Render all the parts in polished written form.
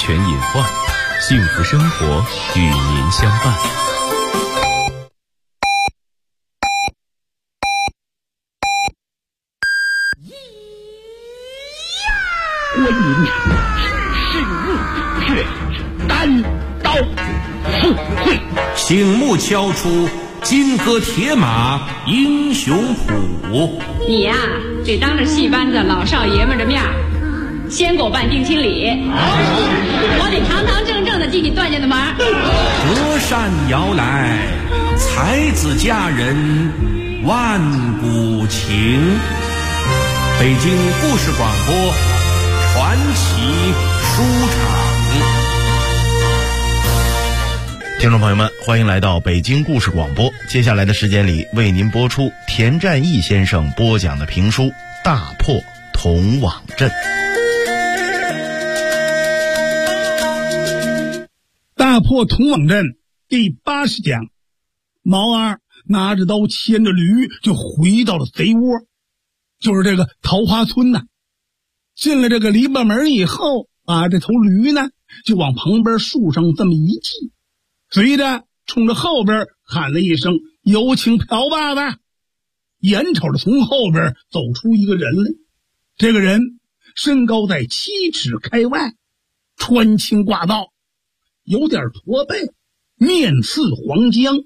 全隐患，幸福生活与您相伴。 观音是怒却单刀赴会， 醒目敲出金戈铁马英雄谱。 你呀，得当着戏班子老少爷们的面先给我办定亲礼，我得堂堂正正的替你断下的门。 隔山遥来，才子佳人万古情。北京故事广播传奇书场。 听众朋友们，欢迎来到北京故事广播。接下来的时间里，为您播出田占义先生播讲的评书《大破铜网阵》。 大破铜网阵第80讲，毛二拿着刀牵着驴就回到了贼窝，就是这个桃花村呐。进了这个篱笆门以后，把这头驴呢就往旁边树上这么一系，随着冲着后边喊了一声有请朴爸爸。眼瞅着从后边走出一个人来，这个人身高在7尺开外，穿青挂道，有点驼背，面似黄姜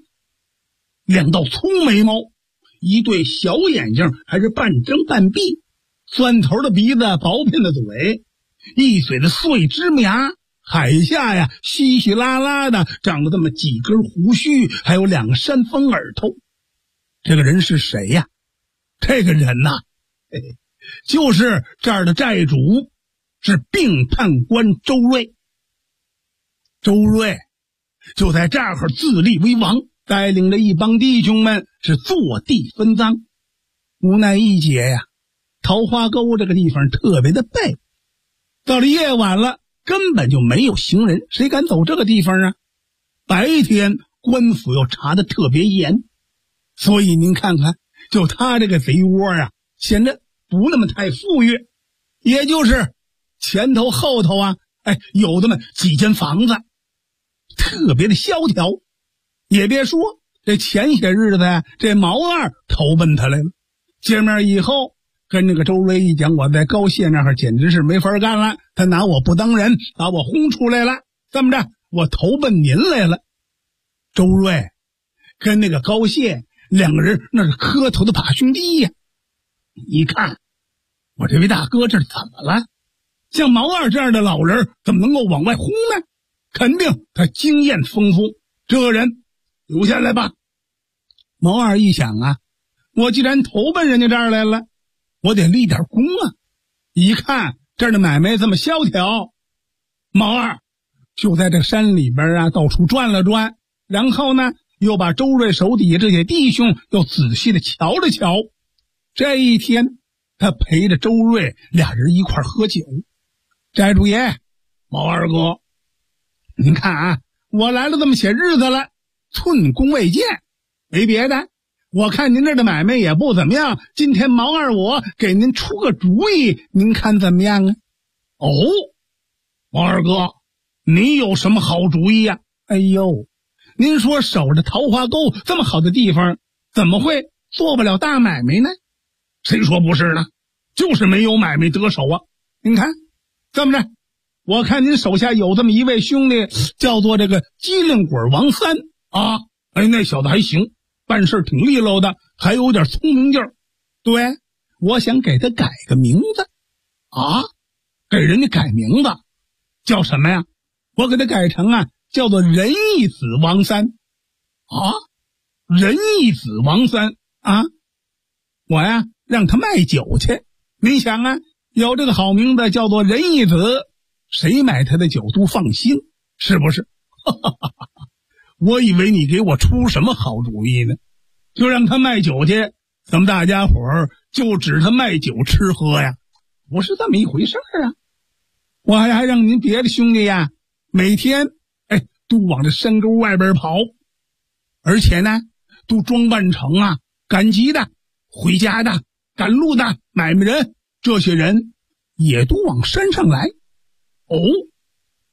，2道粗眉毛，一对小眼睛还是半睁半闭，钻头的鼻子，薄片的嘴，一嘴的碎芝麻，海下呀稀稀拉拉的长了这么几根胡须，还有2个山峰耳头。这个人是谁呀？这个人呐，就是这儿的寨主，是并判官周瑞。周瑞就在这儿自立为王，带领着一帮弟兄们是坐地分赃。无奈一劫呀，桃花沟这个地方特别的背，到了夜晚了根本就没有行人，谁敢走这个地方啊？白天官府又查得特别严，所以您看看，就他这个贼窝啊，显得不那么太富裕，也就是前头后头啊，有这么几间房子，特别的萧条。也别说这前些日子呀，这毛二投奔他来了，见面以后跟那个周瑞一讲，我在高县那儿简直是没法干了，他拿我不当人，把我轰出来了，这么着我投奔您来了。周瑞跟那个高县2个人那是磕头的把兄弟呀。一看我这位大哥这是怎么了？像毛二这样的老人怎么能够往外轰呢？肯定他经验丰富，这个人留下来吧。毛二一想啊，我既然投奔人家这儿来了，我得立点功啊。一看这儿的买卖这么萧条，毛二就在这山里边啊到处转了转，然后呢又把周瑞手底下这些弟兄又仔细的瞧了瞧。这一天他陪着周瑞俩人一块喝酒。寨主爷，毛二哥，您看啊，我来了这么些日子了，寸功未见，没别的，我看您这的买卖也不怎么样，今天毛二我给您出个主意，您看怎么样啊？哦，毛二哥，你有什么好主意呀？哎呦，您说守着桃花沟这么好的地方，怎么会做不了大买卖呢？谁说不是呢？就是没有买卖得手啊。您看这么着，我看您手下有这么一位兄弟，叫做这个机灵鬼王三啊。那小子还行，办事挺利落的，还有点聪明劲儿。对，我想给他改个名字啊。给人家改名字叫什么呀？我给他改成啊，叫做仁义子王三啊。仁义子王三啊，我呀让他卖酒去。你想啊，有这个好名字叫做仁义子，谁买他的酒都放心，是不是？我以为你给我出什么好主意呢？就让他卖酒去，咱们大家伙儿就指他卖酒吃喝呀？不是这么一回事啊。我还让您别的兄弟呀，每天都往这山沟外边跑，而且呢都装扮成啊赶集的、回家的、赶路的、买卖人，这些人也都往山上来。哦，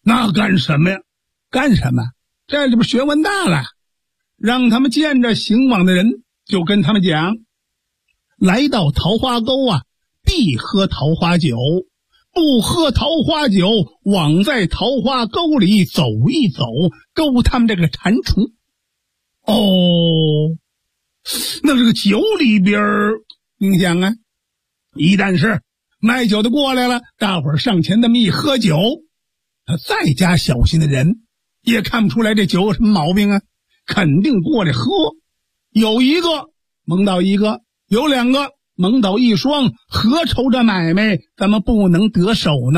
那干什么呀？干什么？这里边学问大了。让他们见着行往的人，就跟他们讲，来到桃花沟啊，必喝桃花酒，不喝桃花酒，枉在桃花沟里走一走，勾他们这个蟾蜍。哦，那这个酒里边，你想啊，一旦是卖酒的过来了，大伙儿上前那么一喝酒，再加小心的人也看不出来这酒有什么毛病啊，肯定过来喝。有一个蒙到一个，有两个蒙到一双，何愁这买卖咱们不能得手呢？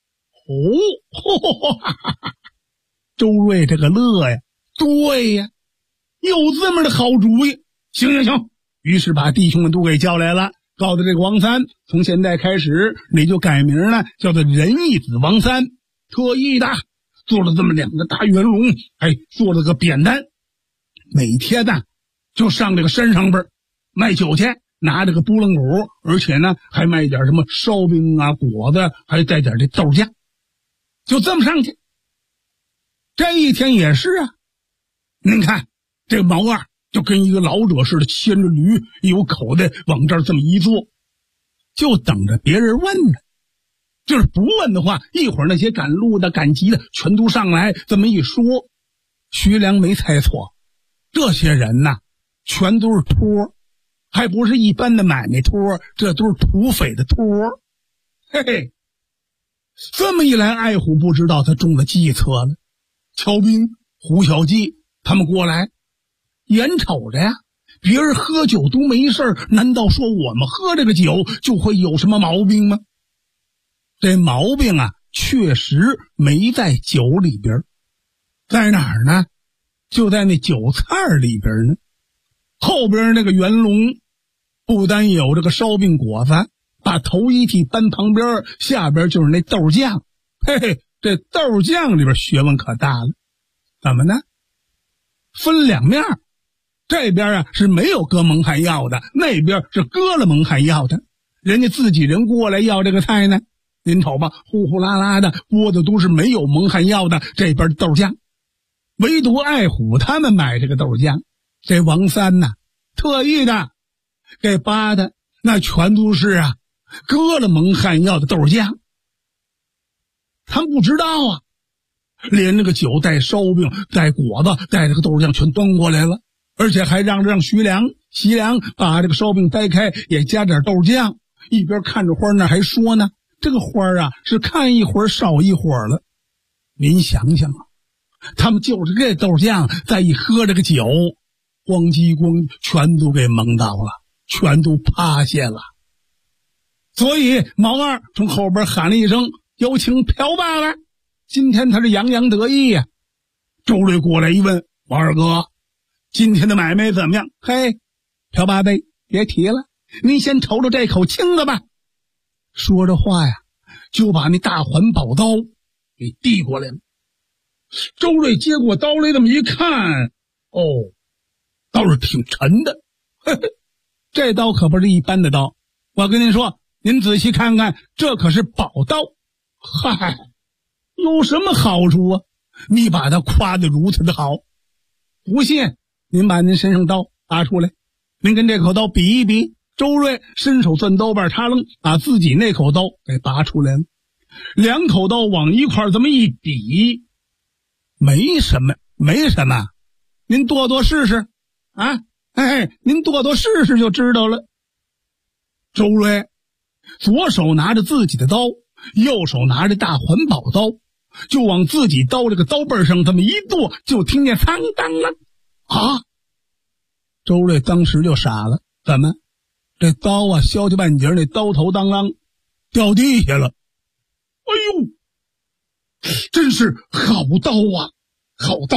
周瑞这个乐呀，对呀，有这么的好主意。行，于是把弟兄们都给叫来了，告诉这个王三，从现在开始你就改名了，叫做仁义子王三。特意的做了这么两个大圆笼，做了个扁担，每天呢就上这个山上边卖酒去，拿这个拨浪鼓，而且呢还卖点什么烧饼啊、果子，还带点这豆浆，就这么上去。这一天也是啊，您看这个毛二就跟一个老者似的，牵着驴，有口袋往这儿这么一坐，就等着别人问呢。就是不问的话，一会儿那些赶路的赶集的全都上来，这么一说，徐良没猜错，这些人呐全都是托，还不是一般的买卖托，这都是土匪的托。嘿嘿，这么一来，爱虎不知道他中了计策了。乔兵、胡小记他们过来，眼瞅着呀，别人喝酒都没事，难道说我们喝这个酒就会有什么毛病吗？这毛病啊，确实没在酒里边，在哪儿呢？就在那酒菜里边呢。后边那个圆笼不单有这个烧饼果子，把头一屉搬旁边，下边就是那豆酱。嘿嘿，这豆酱里边学问可大了。怎么呢？分两面，这边啊是没有搁蒙汗药的，那边是搁了蒙汗药的。人家自己人过来要这个菜呢，您瞅吧，呼呼啦啦的锅的都是没有蒙汗药的，这边豆酱。唯独爱虎他们买这个豆酱，这王三呐，特意的给扒的，那全都是啊搁了蒙汗药的豆酱。他们不知道啊，连那个酒带烧饼带果子带这个豆酱全端过来了，而且还让徐良把这个烧饼掰开，也加点豆酱。一边看着花，那还说呢，这个花啊是看一会儿少一会儿了。您想想啊，他们就是这豆酱再一喝这个酒，咣叽咣全都给蒙到了，全都趴下了。所以毛二从后边喊了一声，有请朴爸爸。今天他是洋洋得意呀。周瑞过来一问，王二哥，今天的买卖怎么样？嘿，朴爸爸别提了，您先瞅瞅这口青子吧。说着话呀，就把那大环宝刀给递过来了。周瑞接过刀来，这么一看，哦，倒是挺沉的。嘿嘿，这刀可不是一般的刀，我跟您说，您仔细看看，这可是宝刀。嗨，有什么好处啊？你把它夸得如此的好，不信您把您身上刀拔出来，您跟这口刀比一比。周瑞伸手攥刀把插楞，把自己那口刀给拔出来了。两口刀往一块这么一比，没什么，您剁试试啊！您剁试试就知道了。周瑞左手拿着自己的刀，右手拿着大环宝刀，就往自己刀这个刀背上这么一剁，就听见苍当了啊！周瑞当时就傻了，怎么？这刀啊，削去半截，那刀头当啷掉地下了。哎呦，真是好刀啊，好刀！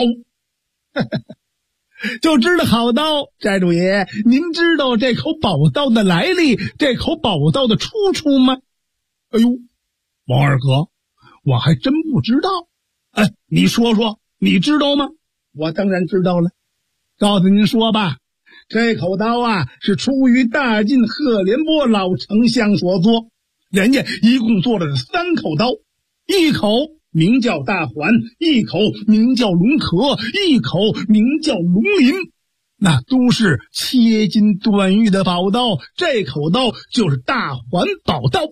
就知道好刀。寨主爷，您知道这口宝刀的来历，这口宝刀的出处吗？哎呦，王二哥，我还真不知道。你说说，你知道吗？我当然知道了，告诉您说吧。这口刀啊，是出于大晋贺连波老丞相所做，人家一共做了3口刀，一口名叫大环，一口名叫龙壳，一口名叫龙鳞，那都是切金断玉的宝刀。这口刀就是大环宝刀。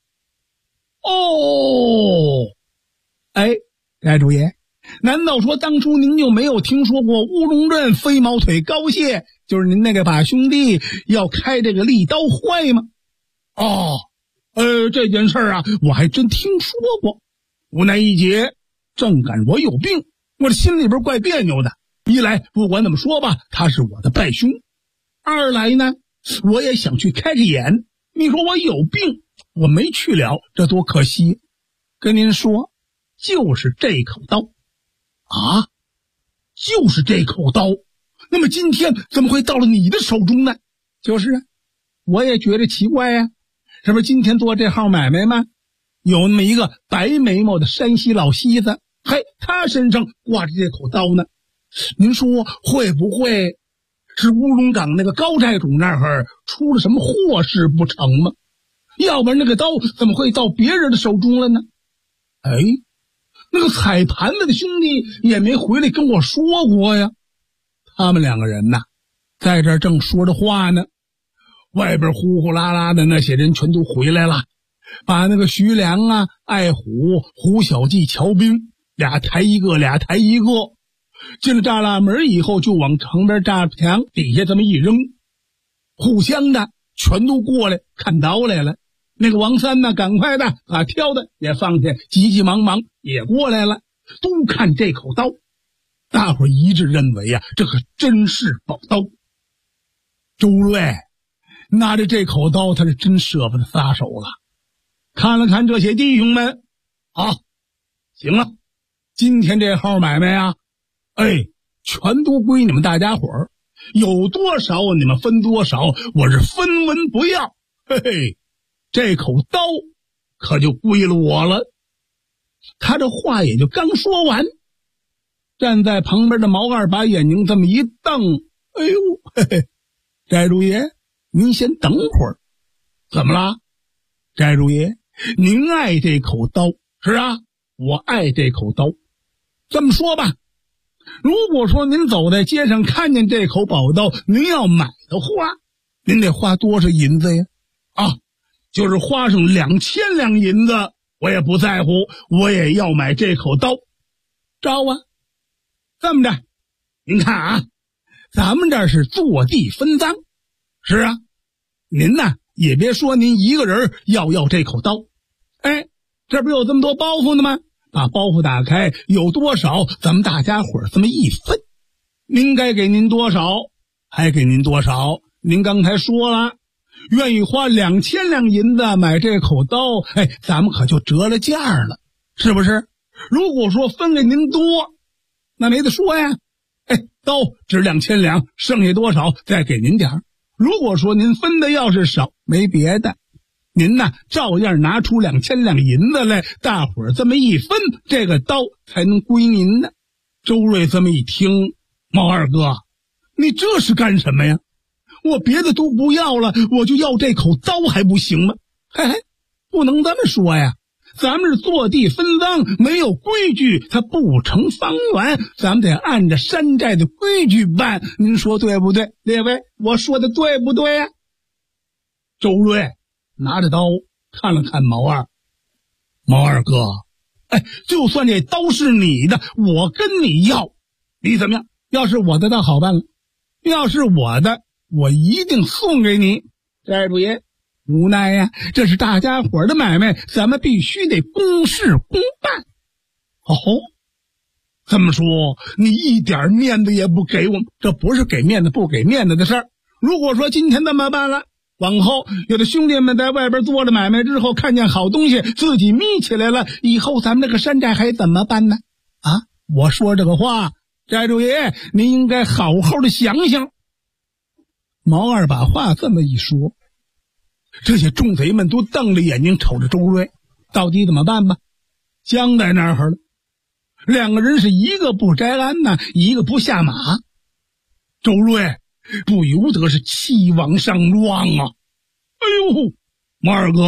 哦，哎，寨主爷，难道说当初您就没有听说过乌龙镇飞毛腿高谢，就是您那个把兄弟要开这个利刀会吗？哦，这件事啊，我还真听说过。无奈一劫，正赶我有病，我这心里边怪别扭的。一来不管怎么说吧，他是我的拜兄；二来呢，我也想去开开眼。你说我有病，我没去了，这多可惜。跟您说，就是这口刀啊，就是这口刀。那么今天怎么会到了你的手中呢？就是啊，我也觉得奇怪呀。是不是今天做这号买卖吗？有那么一个白眉毛的山西老西子，嘿，他身上挂着这口刀呢。您说会不会是乌龙岗那个高寨主那儿出了什么祸事不成吗？要不然那个刀怎么会到别人的手中了呢？哎，那个踩盘子的兄弟也没回来跟我说过呀。他们两个人呐，在这儿正说着话呢，外边呼呼啦啦的那些人全都回来了，把那个徐良啊、爱虎、胡小记、乔兵俩抬一个，俩抬一个，进了栅栏门以后就往城边栅墙底下这么一扔，互相的全都过来看刀来了。那个王三呢，赶快的把挑的也放下，急急忙忙也过来了，都看这口刀。大伙一致认为啊，这可真是宝刀。周瑞拿着这口刀，他是真舍不得撒手了。看了看这些弟兄们，啊，行了，今天这号买卖啊，哎，全都归你们大家伙儿，有多少你们分多少，我是分文不要。嘿嘿，这口刀可就归了我了。他这话也就刚说完，站在旁边的毛二把眼睛这么一瞪，哎呦，嘿嘿，寨主爷，您先等会儿。怎么了？寨主爷，您爱这口刀。是啊，我爱这口刀。这么说吧，如果说您走在街上看见这口宝刀，您要买的话，您得花多少银子呀？啊，就是花上2000两银子，我也不在乎，我也要买这口刀。招啊，这么着，您看啊，咱们这是坐地分赃。是啊，您呢也别说您一个人要这口刀，哎，这不有这么多包袱呢吗？把包袱打开，有多少咱们大家伙这么一分，您该给您多少还给您多少。您刚才说了愿意花2000两银子买这口刀，哎，咱们可就折了价了，是不是？如果说分给您多，那没得说呀，哎，刀值2000两，剩下多少再给您点儿。如果说您分的要是少，没别的，您呢照样拿出2000两银子来，大伙儿这么一分，这个刀才能归您呢。周瑞这么一听，毛二哥，你这是干什么呀？我别的都不要了，我就要这口刀还不行吗？嘿嘿，不能这么说呀，咱们是坐地分赃，没有规矩它不成方圆，咱们得按着山寨的规矩办，您说对不对？列位，我说的对不对呀？周瑞拿着刀看了看毛二，毛二哥，哎，就算这刀是你的，我跟你要，你怎么样？要是我的倒好办了，要是我的，我一定送给你。寨主爷，无奈呀，这是大家伙的买卖，咱们必须得公事公办。哦，这么说你一点面子也不给我们，这不是给面子不给面子的事儿。如果说今天这么办了，往后有的兄弟们在外边做了买卖之后，看见好东西自己眯起来了，以后咱们这个山寨还怎么办呢？啊，我说这个话，寨主爷您应该好好的想想。毛二把话这么一说，这些众贼们都瞪着眼睛瞅着周瑞，到底怎么办吧？僵在那儿了，两个人是一个不摘鞍呢，一个不下马。周瑞不由得是气往上乱啊！哎呦，毛二哥，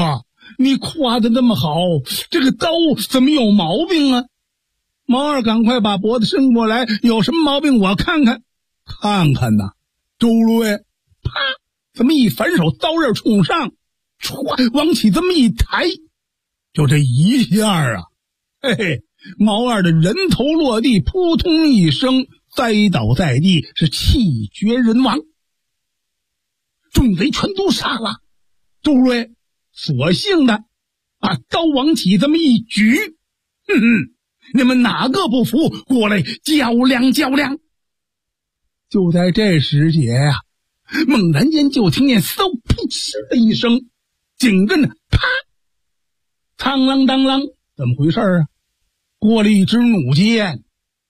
你夸得那么好，这个刀怎么有毛病啊？毛二赶快把脖子伸过来，有什么毛病我看看。看看呐，周瑞啪这么一反手，刀刃冲上，歘往起这么一抬，就这一下啊，嘿嘿，毛二的人头落地，扑通一声栽倒在地，是气绝人亡。众贼全都杀了，周瑞索性的把刀往起这么一举，哼哼，你们哪个不服，过来较量较量。就在这时节呀，猛然间就听见嗖噗嗤的一声，紧跟着啪苍啷当啷，怎么回事啊？过了一支弩箭，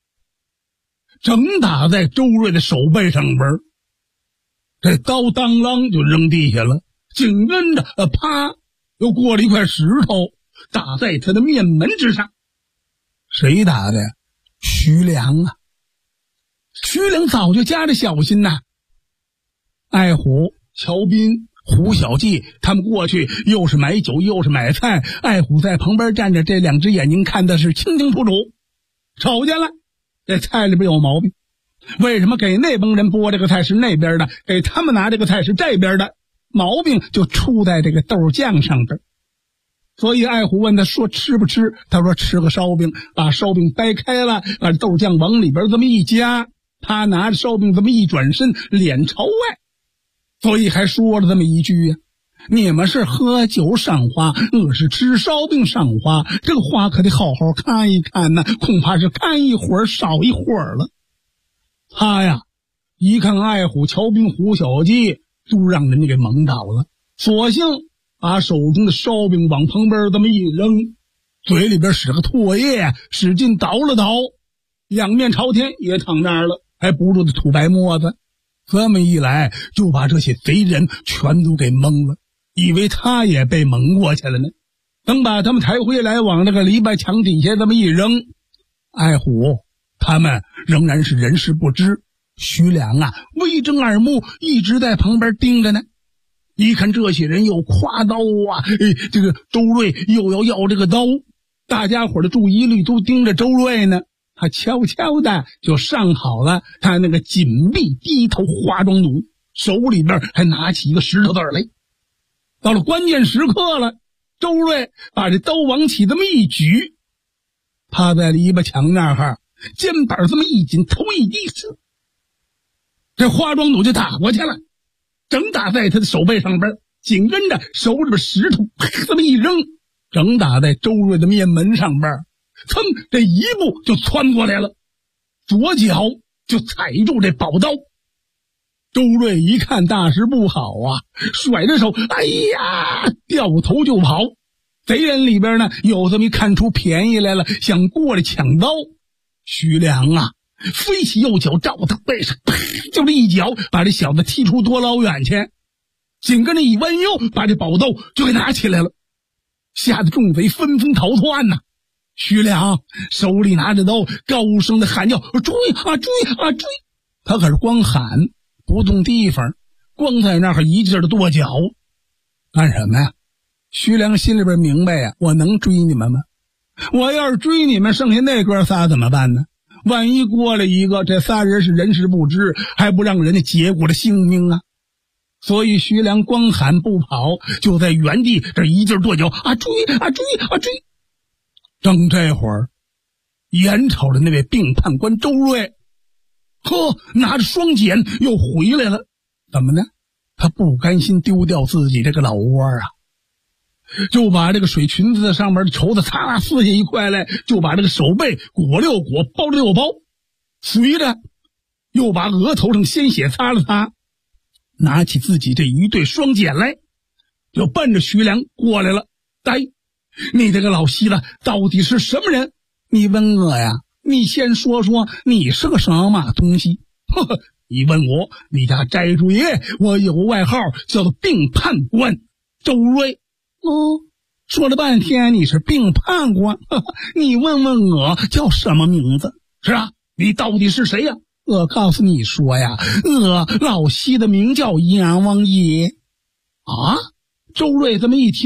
正打在周瑞的手背上边，这刀当啷就扔地下了，紧跟着啪又过了一块石头打在他的面门之上。谁打的呀？徐良啊！徐良早就加着小心呐。艾虎、乔斌、胡小记他们过去又是买酒又是买菜，艾虎在旁边站着，这两只眼睛看的是清清楚楚。瞅见了，这菜里边有毛病，为什么给那帮人拨这个菜是那边的，给他们拿这个菜是这边的？毛病就出在这个豆酱上边。所以艾虎问他说吃不吃，他说吃个烧饼，把烧饼掰开了，把豆酱往里边这么一加，他拿着烧饼这么一转身，脸朝外，所以还说了这么一句呀：你们是喝酒赏花，我是吃烧饼赏花，这个花可得好好看一看呢，恐怕是看一会儿少一会儿了。他呀一看艾虎、乔斌、胡小记都让人家给蒙倒了，索性把手中的烧饼往旁边这么一扔，嘴里边使个唾液，使劲倒了倒，两面朝天也躺那儿了，还不住的吐白沫子。这么一来就把这些贼人全都给蒙了，以为他也被蒙过去了呢。等把他们抬回来，往那个篱笆墙底下这么一扔，艾虎他们仍然是人事不知，徐良啊微睁耳目，一直在旁边盯着呢。一看这些人又挎刀啊，这个周瑞又要这个刀，大家伙的注意力都盯着周瑞呢。他悄悄的就上好了他那个紧闭低头化妆弩，手里边还拿起一个石头子来。到了关键时刻了，周瑞把这刀往起这么一举，趴在篱笆墙那儿，肩膀这么一紧，头一低，这化妆弩就打过去了，正打在他的手背上边，紧跟着手里边石头这么一扔，正打在周瑞的面门上边，噌，这一步就窜过来了，左脚就踩住这宝刀。周瑞一看大事不好啊，甩着手，哎呀，掉头就跑。贼人里边呢，有这么一看出便宜来了，想过来抢刀。徐良啊，飞起右脚照他背上，就这一脚把这小子踢出多老远去。紧跟着一弯腰，把这宝刀就给拿起来了，吓得众贼纷纷逃窜呐。徐良手里拿着刀，高声的喊叫：追啊追啊追！他可是光喊不动地方，光在那儿一劲儿的跺脚，干什么呀？徐良心里边明白呀，我能追你们吗？我要是追你们，剩下那哥仨怎么办呢？万一过来一个，这仨人是人事不知，还不让人家结果了性命啊！所以徐良光喊不跑，就在原地这一劲儿跺脚啊追啊追啊追！正这会儿，眼瞅着那位病判官周瑞，拿着双锏又回来了。怎么呢？他不甘心丢掉自己这个老窝啊，就把这个水裙子上面的绸子擦啦撕下一块来，就把这个手背裹六裹，包了六包，随着又把额头上鲜血擦了擦，拿起自己这一对双锏来，就奔着徐良过来了。你这个老西子到底是什么人？你问我呀？你先说说你是个什么东西？你问我，你家寨主爷，我有个外号叫做病判官周瑞。说了半天你是病判官，你问问我叫什么名字？是啊，你到底是谁呀？我告诉你说呀，我老西的名叫阎王爷。啊？周瑞这么一听，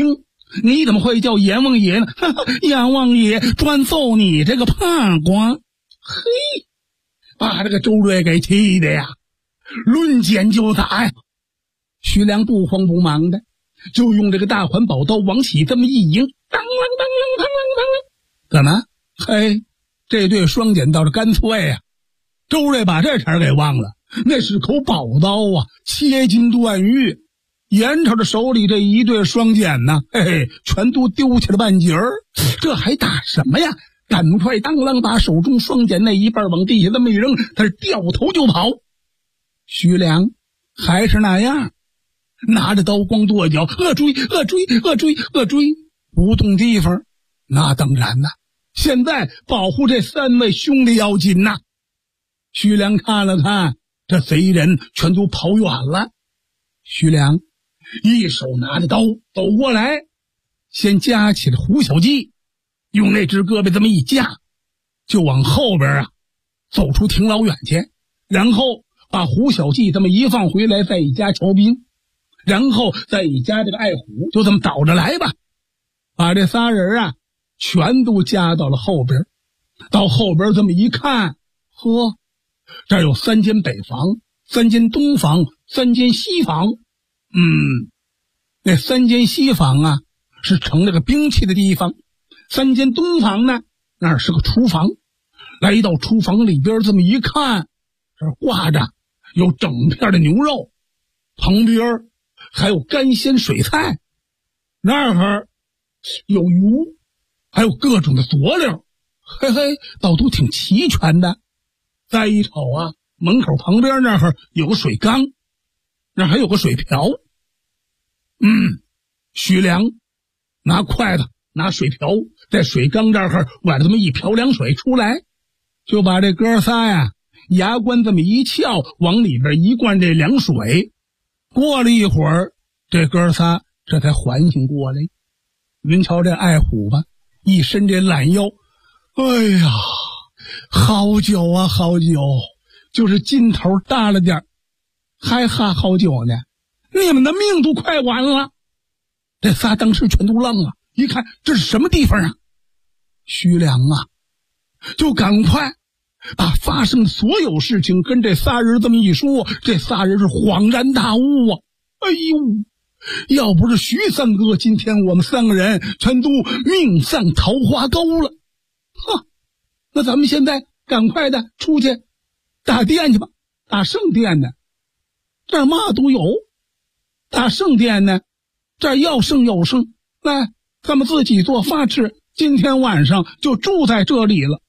你怎么会叫阎王爷呢？阎王爷专揍你这个判官。嘿，把这个周瑞给气的呀，论剑就打呀。徐良不慌不忙的就用这个大环宝刀往起这么一迎，当啷当啷当啷当啷。怎么？嘿，这对双剪倒是干脆呀。周瑞把这茬给忘了，那是口宝刀啊，切金断玉。眼瞅着手里这一对双剪呢，嘿嘿，全都丢弃了半截儿，这还打什么呀？赶快当啷把手中双剪那一半往地下这么一扔，他是掉头就跑。徐良还是那样，拿着刀光跺脚，恶追，不动地方。那当然呐，现在保护这三位兄弟要紧呐。徐良看了看，这贼人全都跑远了。徐良一手拿着刀走过来，先夹起了胡小记，用那只胳膊这么一夹，就往后边走出挺老远去，然后把胡小记这么一放回来，再一夹乔斌，然后再一夹这个爱虎，就这么倒着来吧，把这仨人全都夹到了后边。到后边这么一看，呵，这儿有3间北房，3间东房，3间西房。那3间西房是盛这个兵器的地方，3间东房呢，那儿是个厨房。来到厨房里边这么一看，这儿挂着有整片的牛肉，旁边还有干鲜水菜，那儿有鱼，还有各种的佐料，嘿嘿，倒都挺齐全的。再一瞅门口旁边那儿有个水缸，那儿还有个水瓢。徐良拿筷子拿水瓢在水缸这儿崴了这么一瓢凉水出来，就把这哥仨牙关这么一翘，往里边一灌这凉水。过了一会儿，这哥仨这才缓醒过来。您瞧这爱虎吧，一伸这懒腰，哎呀，好酒啊好酒，就是劲头大了点，还哈好酒呢，你们的命都快完了。这仨当时全都愣了，一看这是什么地方徐良就赶快把发生的所有事情跟这仨人这么一说，这仨人是恍然大悟哎呦，要不是徐三哥，今天我们3个人全都命丧桃花沟了。那咱们现在赶快的出去打店去吧，打圣殿呢，这儿嘛都有。打圣殿呢，这儿要剩有剩，来，咱们自己做饭吃，今天晚上就住在这里了。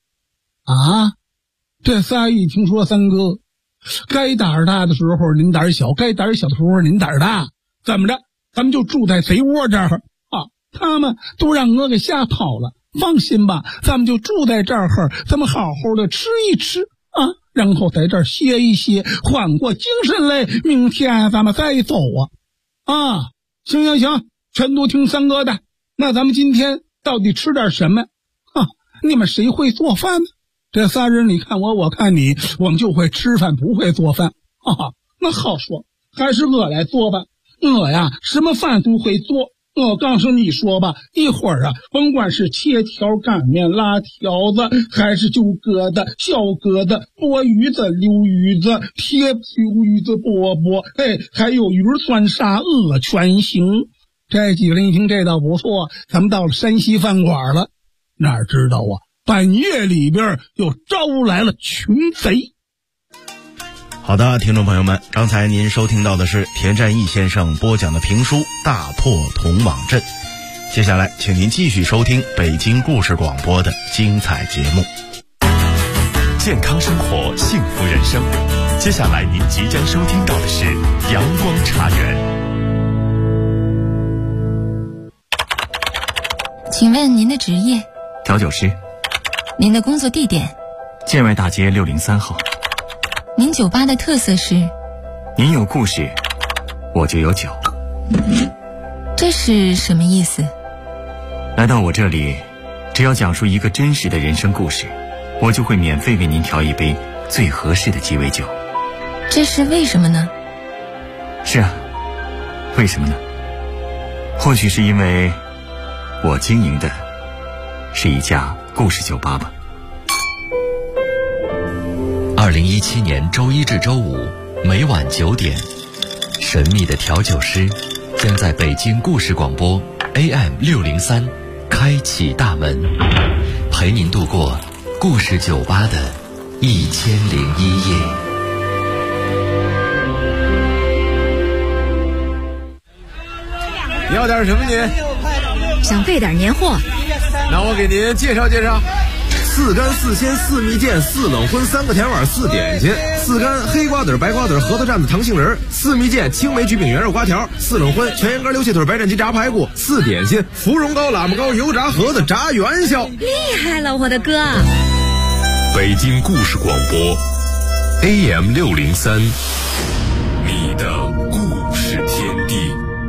这仨一听说三哥，该胆儿大的时候您胆儿小，该胆儿小的时候您胆儿大，怎么着，咱们就住在贼窝这儿他们都让我给吓跑了。放心吧，咱们就住在这儿，咱们好好的吃一吃然后在这儿歇一歇，缓过精神来，明天咱们再走行，全都听三哥的。那咱们今天到底吃点什么你们谁会做饭呢？这仨人你看我，我看你，我们就会吃饭不会做饭那好说，还是我来做吧。我什么饭都会做。我告诉你说吧，一会儿甭管是切条擀面、拉条子，还是就疙瘩、小疙瘩、剥鱼子、溜鱼子、贴溜鱼子、饽饽，还有鱼酸沙鹅全行。这几个人一听这倒不错，咱们到了山西饭馆了。哪知道半夜里边又招来了群贼。 好的，听众朋友们，刚才您收听到的是田占义先生播讲的评书《大破铜网阵》，接下来请您继续收听北京故事广播的精彩节目。 健康生活，幸福人生。接下来您即将收听到的是阳光茶园。 请问您的职业？ 调酒师。 您的工作地点？ 建外大街603号。 您酒吧的特色是？ 您有故事，我就有酒。 这是什么意思？ 来到我这里，只要讲述一个真实的人生故事，我就会免费为您调一杯最合适的鸡尾酒。 这是为什么呢？ 是为什么呢？或许是因为我经营的是一家故事酒吧吧。 2017年周一至周五每晚9点，神秘的调酒师将在北京故事广播 AM603开启大门，陪您度过故事酒吧的1001夜。 你要点什么您？ 想备点年货。 那我给您介绍介绍：4干4鲜4蜜饯4冷荤3个甜碗4点心，4干黑瓜子白瓜子核桃蘸子糖杏仁，4蜜饯青梅橘饼圆肉瓜条，4冷荤全羊肝溜蟹腿白斩鸡炸排骨，4点心芙蓉糕喇嘛糕油炸盒子炸元宵。 厉害了，我的哥！ 北京故事广播 AM603，你的故事天地。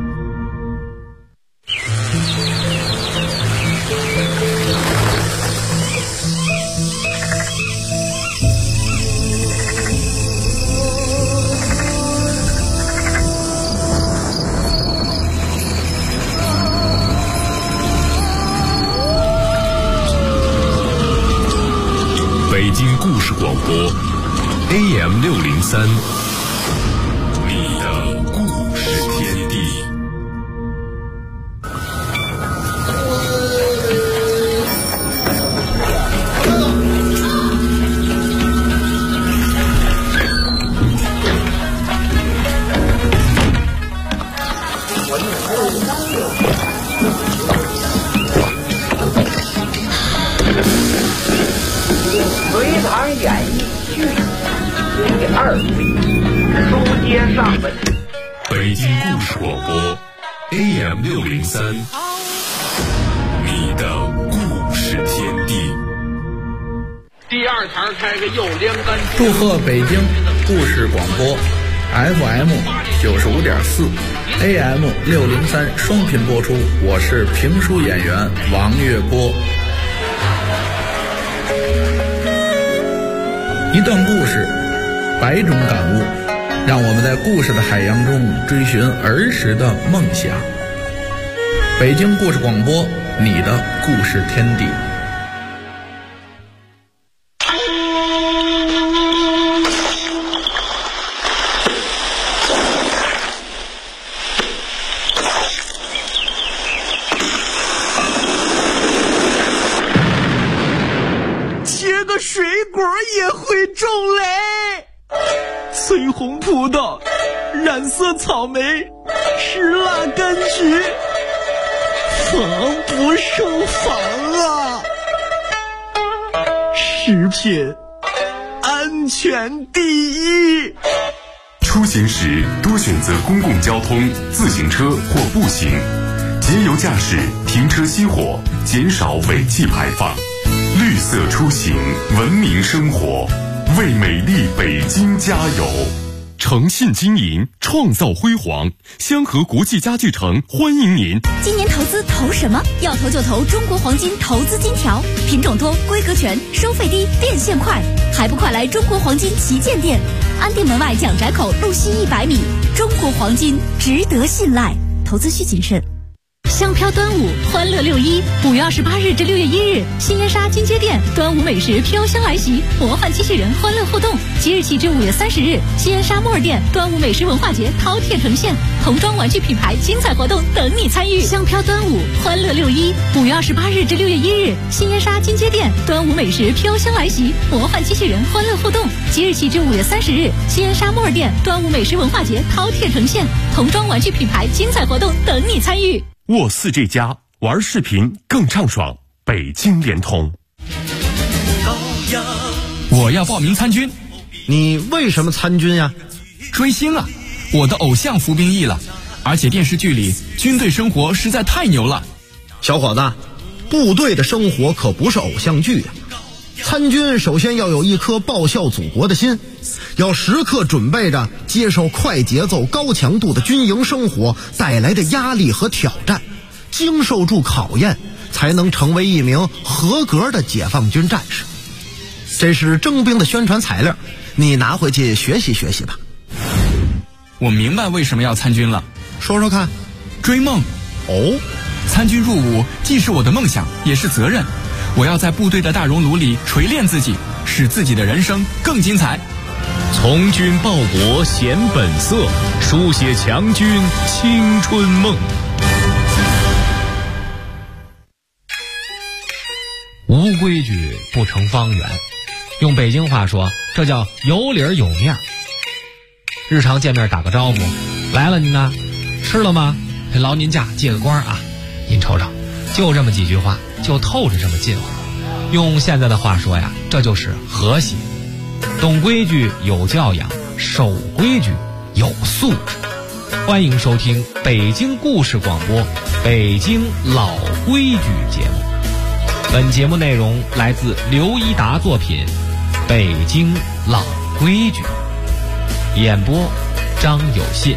北京故事广播 AM603，你的故事天地。 隋唐演义剧第2回，书接上文。 北京故事广播 AM603，你的故事天地。 第2堂开个右连杆。 祝贺北京故事广播 FM 95.4 AM 603双频播出，我是评书演员王月波。一段故事，100种感悟，让我们在故事的海洋中追寻儿时的梦想。北京故事广播，你的故事天地。 水果也会种嘞，翠红葡萄、染色草莓、石蜡柑橘，防不胜防啊！食品安全第一。 出行时多选择公共交通、自行车或步行，节油驾驶，停车熄火，减少尾气排放。绿色出行，文明生活，为美丽北京加油！诚信经营，创造辉煌。香河国际家具城欢迎您。 今年投资投什么？要投就投中国黄金投资金条，品种多，规格全，收费低，变现快，还不快来中国黄金旗舰店？安定门外蒋宅口路西100米，中国黄金值得信赖，投资需谨慎。 香飘端午，欢乐615月28日至6月1日，新烟沙金街店端午美食飘香来袭，魔幻机器人欢乐互动。即日起至5月30日，新烟沙木尔店端午美食文化节饕餮呈现，童装玩具品牌精彩活动等你参与。香飘端午，欢乐615月28日至6月1日，新烟沙金街店端午美食飘香来袭，魔幻机器人欢乐互动。即日起至5月30日，新烟沙木尔店端午美食文化节饕餮呈现，童装玩具品牌精彩活动等你参与。 沃4这家玩视频更畅爽，北京联通。 我要报名参军。 你为什么参军呀？ 追星啊，我的偶像服兵役了，而且电视剧里军队生活实在太牛了。 小伙子，部队的生活可不是偶像剧呀。参军首先要有一颗报效祖国的心，要时刻准备着接受快节奏高强度的军营生活带来的压力和挑战，经受住考验，才能成为一名合格的解放军战士。这是征兵的宣传材料，你拿回去学习学习吧。 我明白为什么要参军了， 说说看。 追梦。 哦， 参军入伍既是我的梦想，也是责任。我要在部队的大熔炉里锤炼自己，使自己的人生更精彩。 从军报国显本色，书写强军青春梦。 无规矩不成方圆，用北京话说，这叫有理儿有面儿。日常见面打个招呼，来了您呢，吃了吗？劳您驾，借个光啊！您瞅瞅，就这么几句话，就透着这么近乎。用现在的话说呀，这就是和谐。懂规矩有教养，守规矩有素质。欢迎收听北京故事广播《北京老规矩》节目。本节目内容来自刘一达作品《北京老规矩》，演播张有信。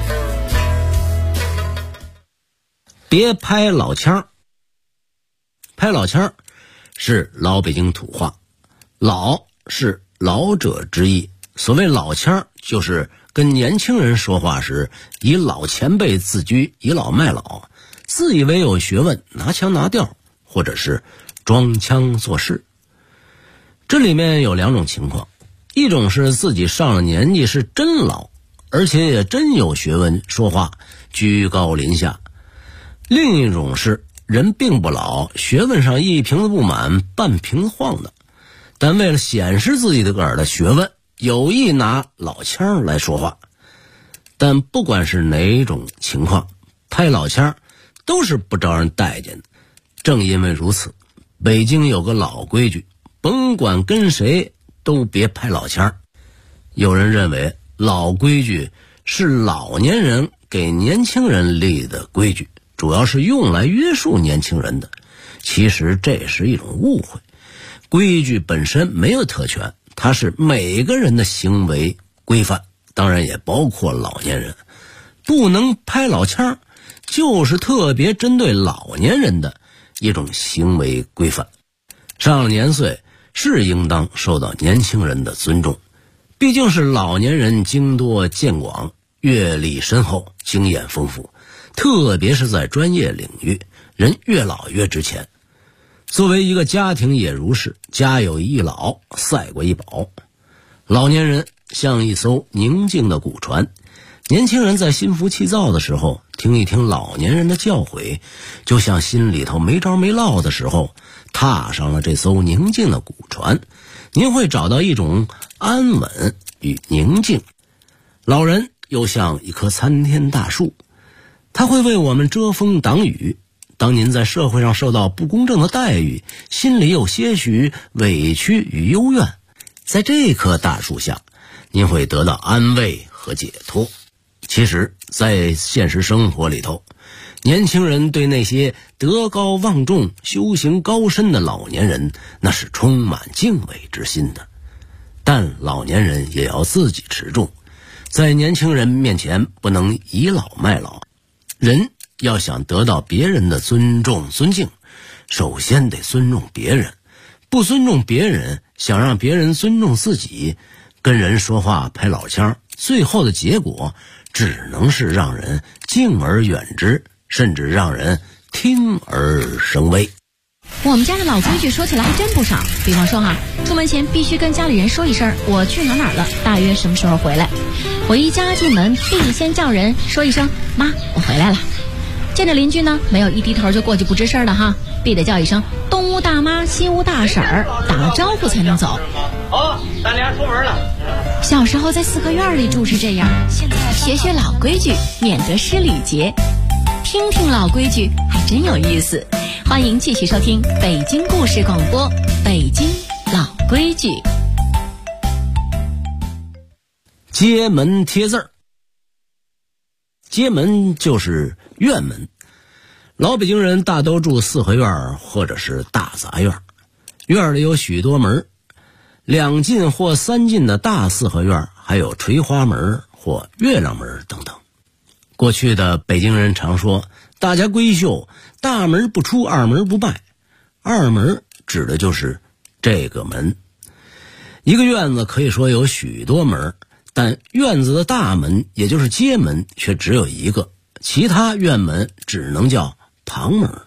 别拍老腔。拍老腔是老北京土话，老是老者之意。所谓老腔，就是跟年轻人说话时以老前辈自居，倚老卖老，自以为有学问，拿腔拿调，或者是装腔作势。这里面有两种情况，一种是自己上了年纪是真老，而且也真有学问，说话居高临下；另一种是人并不老，学问上一瓶子不满半瓶子晃的，但为了显示自己的个儿的学问，有意拿老腔来说话。但不管是哪种情况，拍老腔都是不招人待见的。正因为如此，北京有个老规矩，甭管跟谁都别拍老腔。有人认为老规矩是老年人给年轻人立的规矩，主要是用来约束年轻人的。其实这是一种误会，规矩本身没有特权，它是每个人的行为规范，当然也包括老年人。不能拍老腔，就是特别针对老年人的一种行为规范。上了年岁是应当受到年轻人的尊重，毕竟是老年人经多见广，阅历深厚，经验丰富，特别是在专业领域，人越老越值钱。作为一个家庭也如是，家有一老，赛过一宝。老年人像一艘宁静的古船，年轻人在心浮气躁的时候，听一听老年人的教诲，就像心里头没着没落的时候，踏上了这艘宁静的古船，您会找到一种安稳与宁静。老人又像一棵参天大树，他会为我们遮风挡雨。当您在社会上受到不公正的待遇，心里有些许委屈与幽怨，在这棵大树下，您会得到安慰和解脱。其实在现实生活里头，年轻人对那些德高望重、修行高深的老年人，那是充满敬畏之心的。但老年人也要自己持重，在年轻人面前不能倚老卖老。人要想得到别人的尊重尊敬，首先得尊重别人。不尊重别人，想让别人尊重自己，跟人说话拍老腔，最后的结果只能是让人敬而远之，甚至让人听而生畏。 我们家的老规矩说起来还真不少，比方说出门前必须跟家里人说一声我去哪儿了，大约什么时候回来。回家进门必先叫人说一声妈，我回来了。见着邻居呢，没有一低头就过去不吱声的必得叫一声东屋大妈西屋大婶儿，打了招呼才能走。 好，咱俩出门了。 小时候在四合院里住是这样，现在学老规矩，免得失礼节。听听老规矩还真有意思。欢迎继续收听北京故事广播《北京老规矩》。 街门贴字儿。街门就是院门，老北京人大都住四合院或者是大杂院，院里有许多门，2进或3进的大四合院，还有垂花门或月亮门等等。过去的北京人常说大家闺秀，大门不出，二门不迈。二门指的就是这个门。一个院子可以说有许多门，但院子的大门也就是街门却只有一个，其他院门只能叫旁门。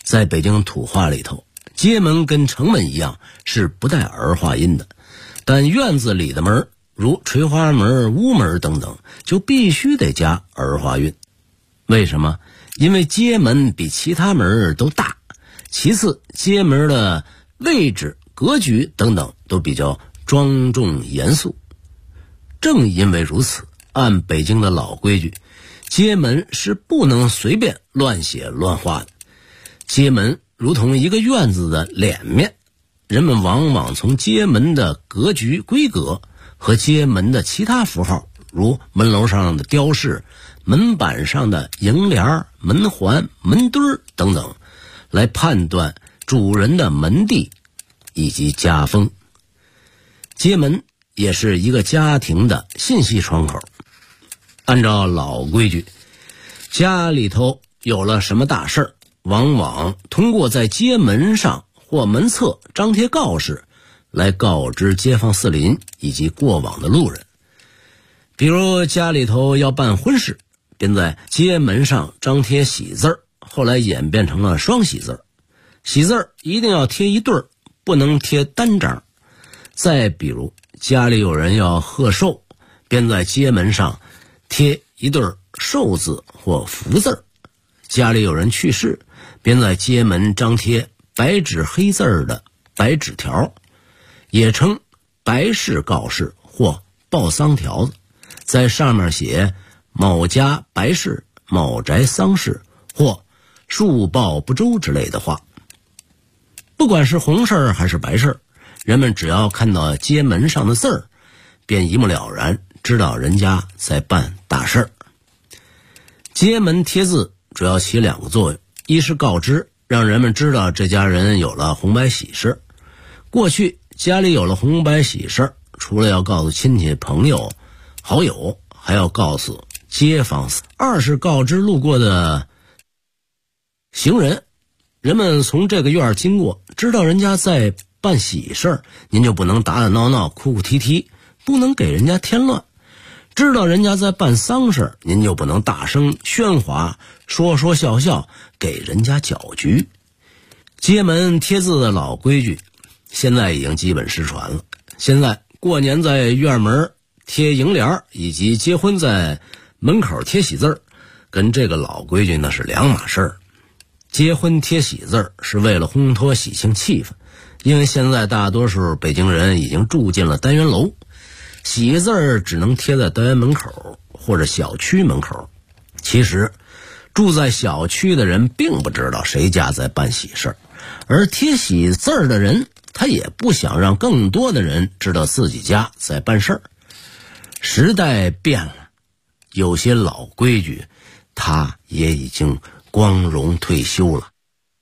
在北京土话里头，街门跟城门一样是不带儿化音的，但院子里的门如垂花门、屋门等等就必须得加儿化韵。为什么？因为街门比其他门都大，其次街门的位置、格局等等都比较庄重严肃。正因为如此，按北京的老规矩，街门是不能随便乱写乱画的。街门如同一个院子的脸面，人们往往从街门的格局规格和街门的其他符号，如门楼上的雕饰、门板上的楹联、门环、门墩等等，来判断主人的门第以及家风。街门也是一个家庭的信息窗口。按照老规矩，家里头有了什么大事儿，往往通过在街门上或门侧张贴告示来告知街坊四邻以及过往的路人。比如家里头要办婚事，便在街门上张贴喜字儿，后来演变成了双喜字儿。喜字儿一定要贴一对儿，不能贴单张。再比如家里有人要贺寿，便在街门上贴一对寿字或福字儿。家里有人去世，便在街门张贴白纸黑字的白纸条，也称白事告示或报丧条子，在上面写某家白事、某宅丧事或树报不周之类的话。不管是红事还是白事，人们只要看到街门上的字儿，便一目了然知道人家在办大事儿。街门贴字主要起两个作用，一是告知，让人们知道这家人有了红白喜事。过去家里有了红白喜事，除了要告诉亲戚朋友好友，还要告诉街坊。二是告知路过的行人，人们从这个院经过，知道人家在办喜事，您就不能打打闹闹、哭哭啼啼，不能给人家添乱；知道人家在办丧事，您就不能大声喧哗、说说笑笑，给人家搅局。街门贴字的老规矩现在已经基本失传了。现在过年在院门贴楹联，以及结婚在门口贴喜字，跟这个老规矩那是两码事儿。结婚贴喜字是为了烘托喜庆气氛，因为现在大多数北京人已经住进了单元楼，喜字只能贴在单元门口或者小区门口。其实住在小区的人并不知道谁家在办喜事，而贴喜字的人他也不想让更多的人知道自己家在办事儿。时代变了，有些老规矩他也已经光荣退休了。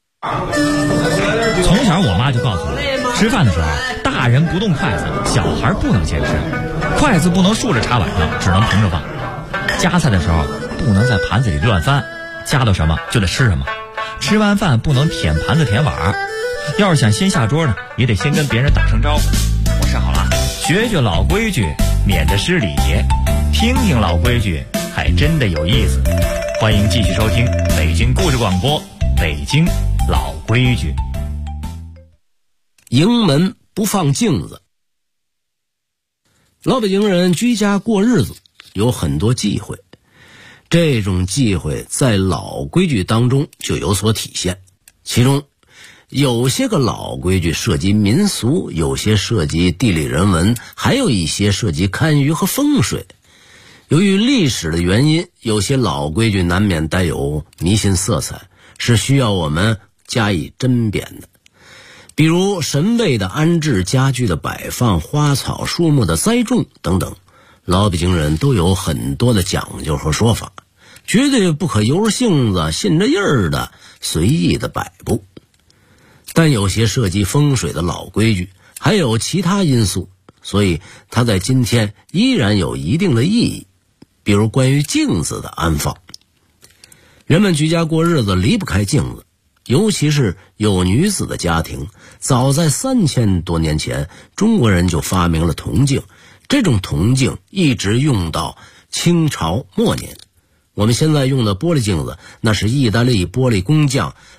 从小我妈就告诉我，吃饭的时候大人不动筷子，小孩不能先吃，筷子不能竖着插碗上，只能平着放。夹菜的时候不能在盘子里乱翻，夹到什么就得吃什么。吃完饭不能舔盘子舔碗，要是想先下桌呢，也得先跟别人打声招呼。我吃好了，学学老规矩，免得失礼。听听老规矩，还真的有意思。欢迎继续收听北京故事广播，北京老规矩。 迎门不放镜子。老北京人居家过日子有很多忌讳，这种忌讳在老规矩当中就有所体现。其中有些个老规矩涉及民俗，有些涉及地理人文，还有一些涉及堪舆和风水。由于历史的原因，有些老规矩难免带有迷信色彩，是需要我们加以甄别的。比如神位的安置、家具的摆放、花草树木的栽种等等，老北京人都有很多的讲究和说法，绝对不可由着性子、信着意儿的随意的摆布。但有些涉及风水的老规矩还有其他因素，所以它在今天依然有一定的意义。比如关于镜子的安放，人们居家过日子离不开镜子，尤其是有女子的家庭，早在3000多年前，中国人就发明了铜镜。这种铜镜一直用到清朝末年。我们现在用的玻璃镜子，那是意大利玻璃工匠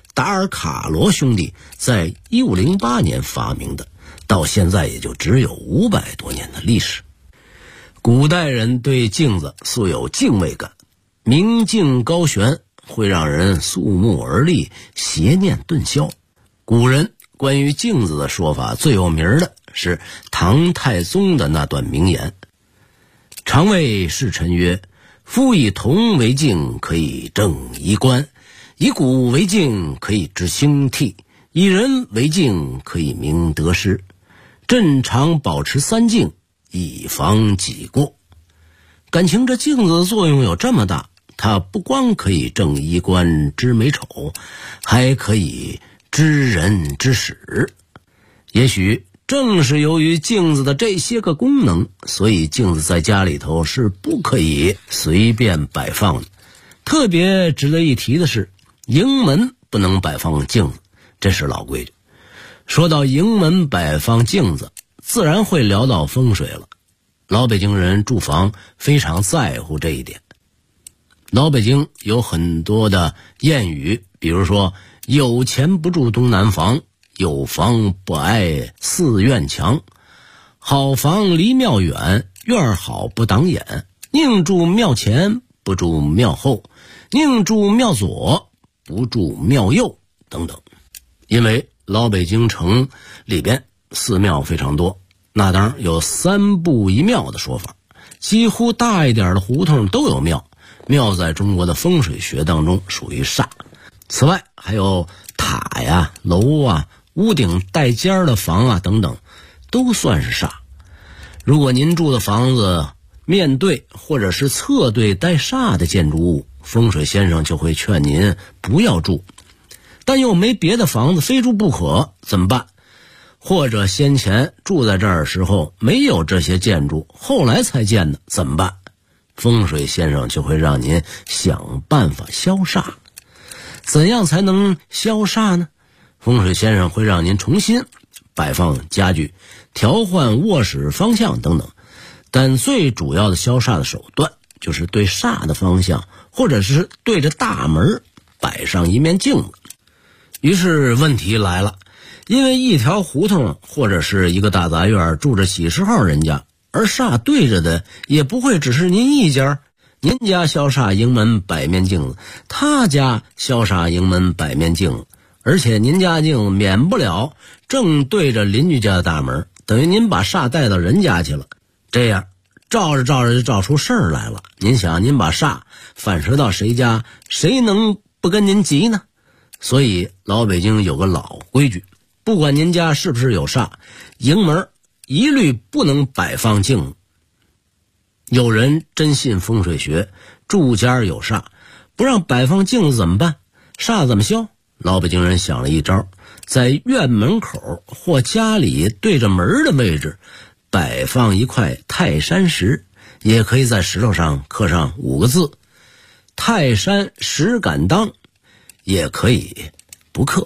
达尔卡罗兄弟在1508年发明的，到现在也就只有500多年的历史。古代人对镜子素有敬畏感，明镜高悬会让人肃穆而立，邪念顿消。古人关于镜子的说法最有名的是唐太宗的那段名言：常谓世臣曰，夫以铜为镜，可以正衣冠；以古为镜，可以知兴替；以人为镜，可以明得失。朕常保持3镜，以防己过。感情这镜子的作用有这么大，它不光可以正衣冠知美丑，还可以知人知始。也许正是由于镜子的这些个功能，所以镜子在家里头是不可以随便摆放的。特别值得一提的是，迎门不能摆放镜子，这是老规矩。说到迎门摆放镜子，自然会聊到风水了。老北京人住房非常在乎这一点。老北京有很多的谚语，比如说有钱不住东南房，有房不挨四院墙，好房离庙远，院好不挡眼，宁住庙前不住庙后，宁住庙左不住庙右等等。因为老北京城里边寺庙非常多，那当然有3步一庙的说法，几乎大一点的胡同都有庙。庙在中国的风水学当中属于煞。此外还有塔呀、楼啊、屋顶带尖的房啊等等，都算是煞。如果您住的房子面对或者是侧对带煞的建筑物，风水先生就会劝您不要住。但又没别的房子非住不可，怎么办？或者先前住在这儿的时候没有这些建筑，后来才建的，怎么办？风水先生就会让您想办法消煞。怎样才能消煞呢？风水先生会让您重新摆放家具，调换卧室方向等等。但最主要的消煞的手段就是对煞的方向，或者是对着大门摆上一面镜子。于是问题来了，因为一条胡同或者是一个大杂院住着几十号人家，而煞对着的也不会只是您一家。您家消煞迎门摆面镜子，他家消煞迎门摆面镜子，而且您家镜子免不了正对着邻居家的大门，等于您把煞带到人家去了。这样照着照着就照出事儿来了。您想，您把煞反射到谁家，谁能不跟您急呢？所以老北京有个老规矩，不管您家是不是有煞，迎门一律不能摆放镜子。有人真信风水学，住家有煞，不让摆放镜子怎么办？煞怎么消？老北京人想了一招，在院门口或家里对着门的位置摆放一块泰山石，也可以在石头上刻上5个字：泰山石敢当，也可以不刻。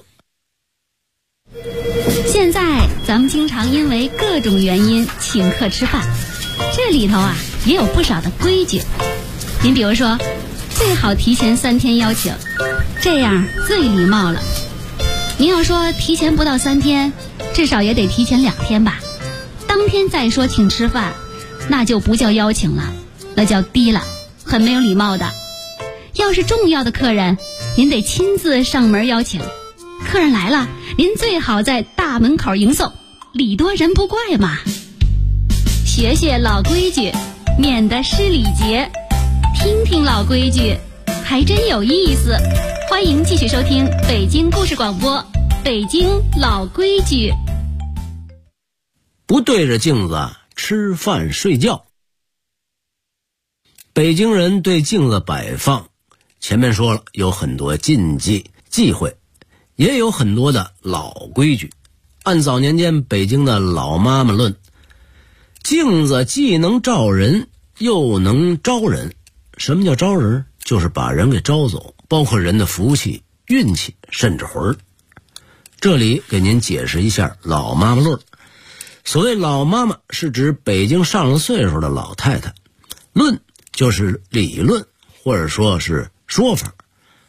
现在咱们经常因为各种原因请客吃饭，这里头啊也有不少的规矩。您比如说，最好提前3天邀请，这样最礼貌了。您要说提前不到3天，至少也得提前2天吧。当天再说请吃饭，那就不叫邀请了，那叫低了，很没有礼貌的。要是重要的客人，您得亲自上门邀请。客人来了，您最好在大门口迎送，礼多人不怪嘛。学学老规矩，免得失礼节。听听老规矩，还真有意思。欢迎继续收听北京故事广播，北京老规矩。 不对着镜子吃饭睡觉。北京人对镜子摆放，前面说了有很多禁忌忌讳，也有很多的老规矩。按早年间北京的老妈妈论，镜子既能照人又能招人。什么叫招人？就是把人给招走，包括人的福气、运气甚至魂儿。这里给您解释一下老妈妈论。所谓老妈妈是指北京上了岁数的老太太，论就是理论或者说是说法。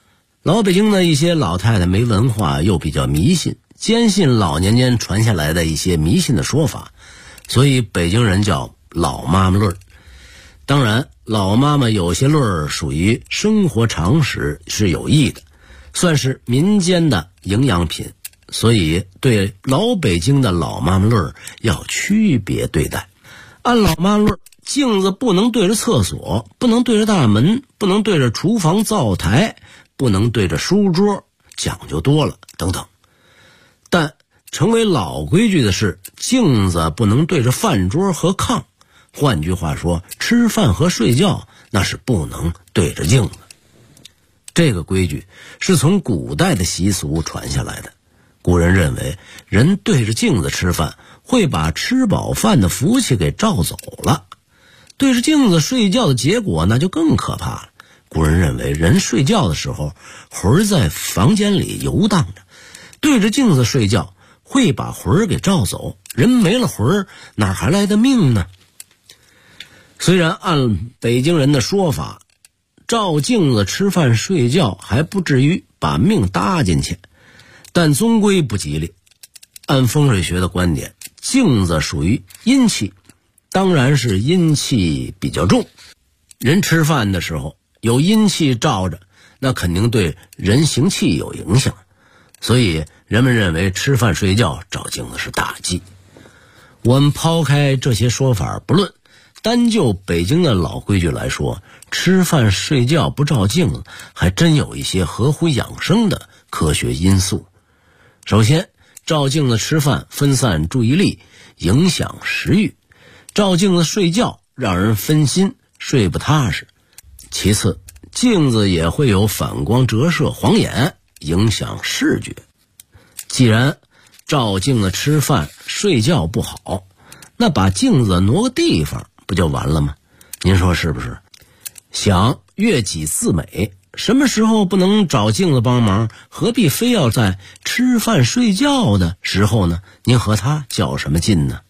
老北京的一些老太太没文化，又比较迷信，坚信老年间传下来的一些迷信的说法，所以北京人叫老妈妈论。当然，老妈妈有些论属于生活常识，是有益的，算是民间的营养品，所以对老北京的老妈妈论要区别对待。按老妈妈论，镜子不能对着厕所，不能对着大门，不能对着厨房灶台，不能对着书桌，讲究多了等等。但成为老规矩的是，镜子不能对着饭桌和炕，换句话说，吃饭和睡觉那是不能对着镜子。这个规矩是从古代的习俗传下来的。古人认为，人对着镜子吃饭会把吃饱饭的福气给照走了。对着镜子睡觉的结果那就更可怕了。古人认为，人睡觉的时候魂在房间里游荡着，对着镜子睡觉会把魂给照走，人没了魂哪还来的命呢？虽然按北京人的说法，照镜子吃饭睡觉还不至于把命搭进去，但终归不吉利。按风水学的观点，镜子属于阴气，当然是阴气比较重。人吃饭的时候有阴气照着，那肯定对人行气有影响，所以人们认为吃饭睡觉照镜子是大忌。我们抛开这些说法不论，单就北京的老规矩来说，吃饭睡觉不照镜子还真有一些合乎养生的科学因素。首先，照镜子吃饭分散注意力，影响食欲；照镜子睡觉让人分心，睡不踏实。其次，镜子也会有反光折射晃眼，影响视觉。既然照镜子吃饭睡觉不好，那把镜子挪个地方不就完了吗？您说是不是？想悦己自美，什么时候不能找镜子帮忙？何必非要在吃饭睡觉的时候呢？您和他较什么劲呢？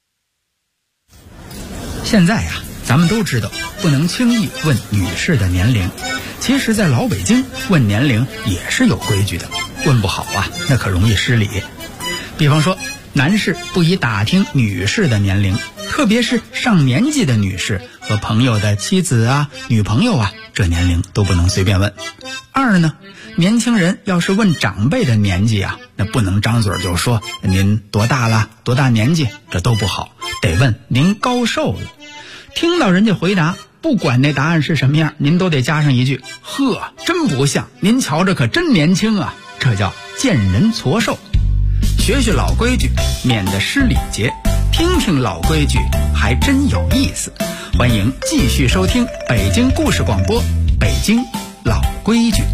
现在呀，咱们都知道不能轻易问女士的年龄，其实在老北京问年龄也是有规矩的，问不好啊，那可容易失礼。比方说，男士不宜打听女士的年龄，特别是上年纪的女士和朋友的妻子啊、女朋友啊，这年龄都不能随便问。二呢，年轻人要是问长辈的年纪啊，那不能张嘴就说您多大了、多大年纪，这都不好，得问您高寿了。听到人家回答，不管那答案是什么样，您都得加上一句：呵，真不像，您瞧着可真年轻啊。这叫见人矬寿。学学老规矩，免得失礼节，听听老规矩还真有意思。欢迎继续收听北京故事广播，北京老规矩。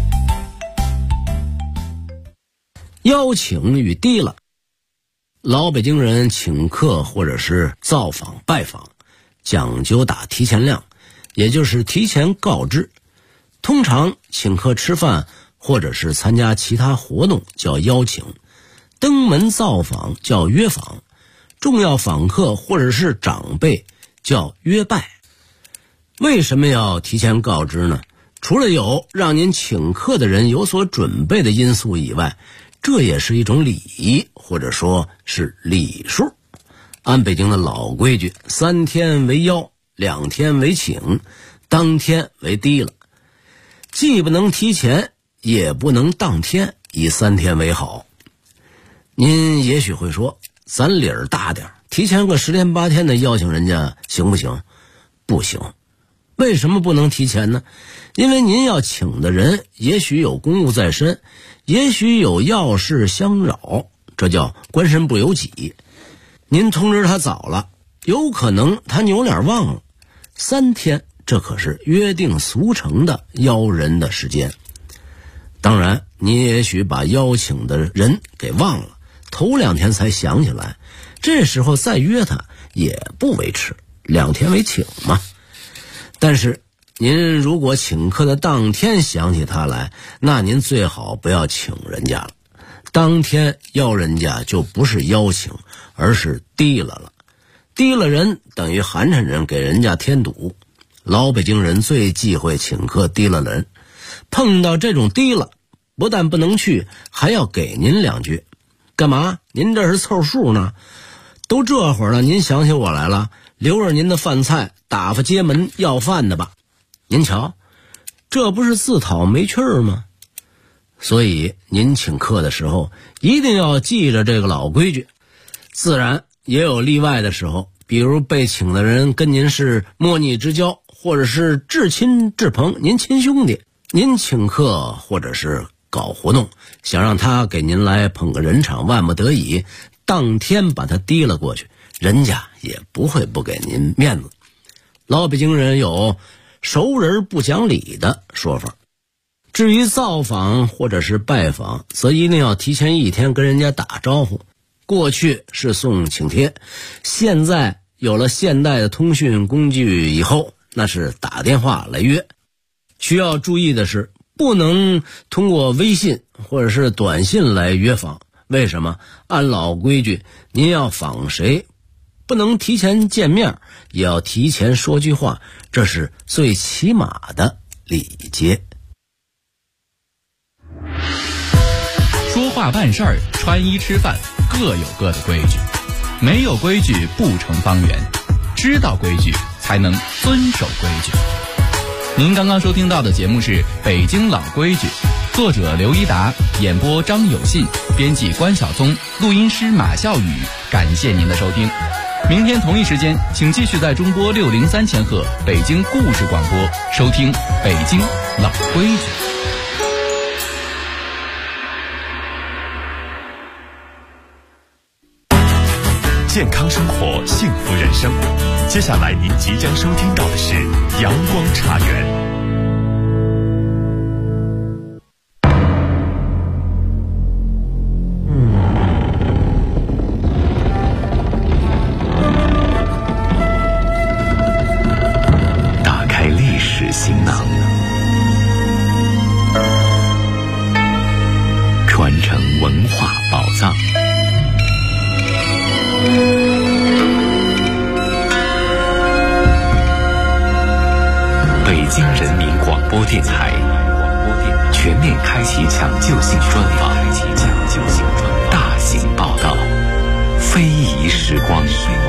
邀请与提了，老北京人请客或者是造访拜访，讲究打提前量，也就是提前告知。通常请客吃饭或者是参加其他活动叫邀请，登门造访叫约访，重要访客或者是长辈叫约拜。为什么要提前告知呢？除了有让您请客的人有所准备的因素以外，这也是一种礼仪，或者说是礼数。按北京的老规矩，3天为邀，2天为请，当天为提了。既不能提前，也不能当天，以3天为好。您也许会说，咱理儿大点，提前个10天8天的邀请人家行不行？不行。为什么不能提前呢？因为您要请的人也许有公务在身，也许有要事相扰，这叫官身不由己。您通知他早了，有可能他扭脸忘了。3天，这可是约定俗成的邀人的时间。当然，你也许把邀请的人给忘了，头2天才想起来，这时候再约他也不为迟，2天为请嘛。但是您如果请客的当天想起他来，那您最好不要请人家了。当天邀人家就不是邀请，而是提了。提了人等于寒碜人，给人家添堵。老北京人最忌讳请客提了人，碰到这种提了不但不能去，还要给您2句。干嘛？您这是凑数呢？都这会儿了，您想起我来了，留着您的饭菜，打发街门要饭的吧。您瞧，这不是自讨没趣儿吗？所以您请客的时候一定要记着这个老规矩。自然也有例外的时候，比如被请的人跟您是莫逆之交，或者是至亲至朋，您亲兄弟，您请客或者是搞活动，想让他给您来捧个人场，万不得已当天把他提了过去，人家也不会不给您面子。老北京人有熟人不讲理的说法。至于造访或者是拜访，则一定要提前1天跟人家打招呼。过去是送请帖，现在有了现代的通讯工具以后，那是打电话来约。需要注意的是，不能通过微信或者是短信来约访。为什么？按老规矩，您要访谁，不能提前见面，也要提前说句话，这是最起码的礼节。 说话办事儿，穿衣吃饭，各有各的规矩。没有规矩不成方圆，知道规矩才能遵守规矩。您刚刚收听到的节目是《北京老规矩》，作者刘一达，演播张有信，编辑关晓松，录音师马笑宇。感谢您的收听。明天同一时间，请继续在中波603千赫北京故事广播收听《北京老规矩》。 健康生活，幸福人生。接下来您即将收听到的是阳光茶园。打开历史行囊，传承文化宝藏。北京人民广播电台全面开启抢救性专访，大型报道，非遗时光。